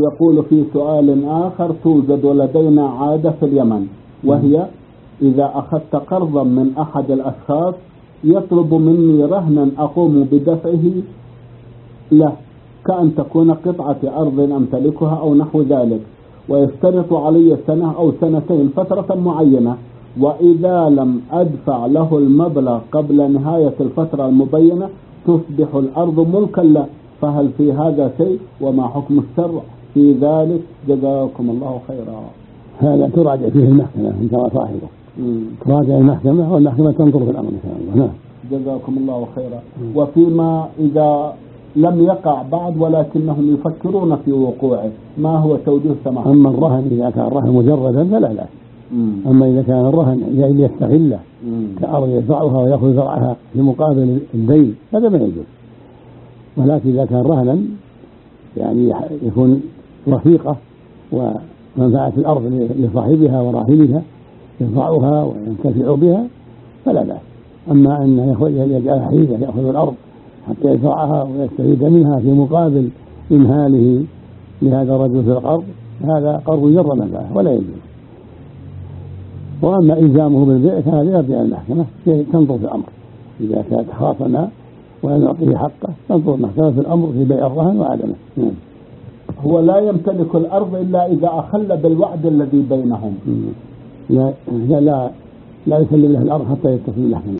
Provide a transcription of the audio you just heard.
يقول في سؤال آخر: توجد لدينا عادة في اليمن، وهي إذا أخذت قرضا من أحد الأشخاص يطلب مني رهنا أقوم بدفعه له، كأن تكون قطعة أرض أمتلكها أو نحو ذلك، ويشترط علي سنة أو سنتين فترة معينة، وإذا لم أدفع له المبلغ قبل نهاية الفترة المبينة تصبح الأرض ملكا له، فهل في هذا شيء؟ وما حكم الشرع في ذلك؟ جزاكم الله خيرا. هذا تراجع فيه المحكمة إن شاء الله صاحبه، تراجع المحكمة والمحكمة تنظر في الأمر إن شاء الله. نعم. جزاكم الله خيرا. وفيما إذا لم يقع بعد ولكنهم يفكرون في وقوعه، ما هو توجيه سماحة؟ أما الرهن إذا كان الرهن مجردا فلا لا. أما إذا كان الرهن يستغله كأرض يزرعها ويأخذ زرعها في مقابل الدين هذا ما يجوز. ولكن إذا كان رهنا يعني يكون رفيقة ومنفعة الأرض لصاحبها وراهنها يزرعها وينتفع بها فلا بأس. أما أن يجعلها حيلة يأخذ الأرض حتى يزرعها ويستفيد منها في مقابل إمهاله لهذا الرجل في القرض، هذا قرض جر منفعة ولا يجوز. وأما إلزامه بالبيع فهذا يرجع المحكمة تنظر في الأمر، إذا كانت خاصنا وأن يعطيه حقه تنظر المحكمة في الأمر في بيع الرهن وعدمه. هو لا يمتلك الأرض إلا إذا أخل بالوعد الذي بينهم. لا يسلم له الأرض حتى يتصل بالمحكمة.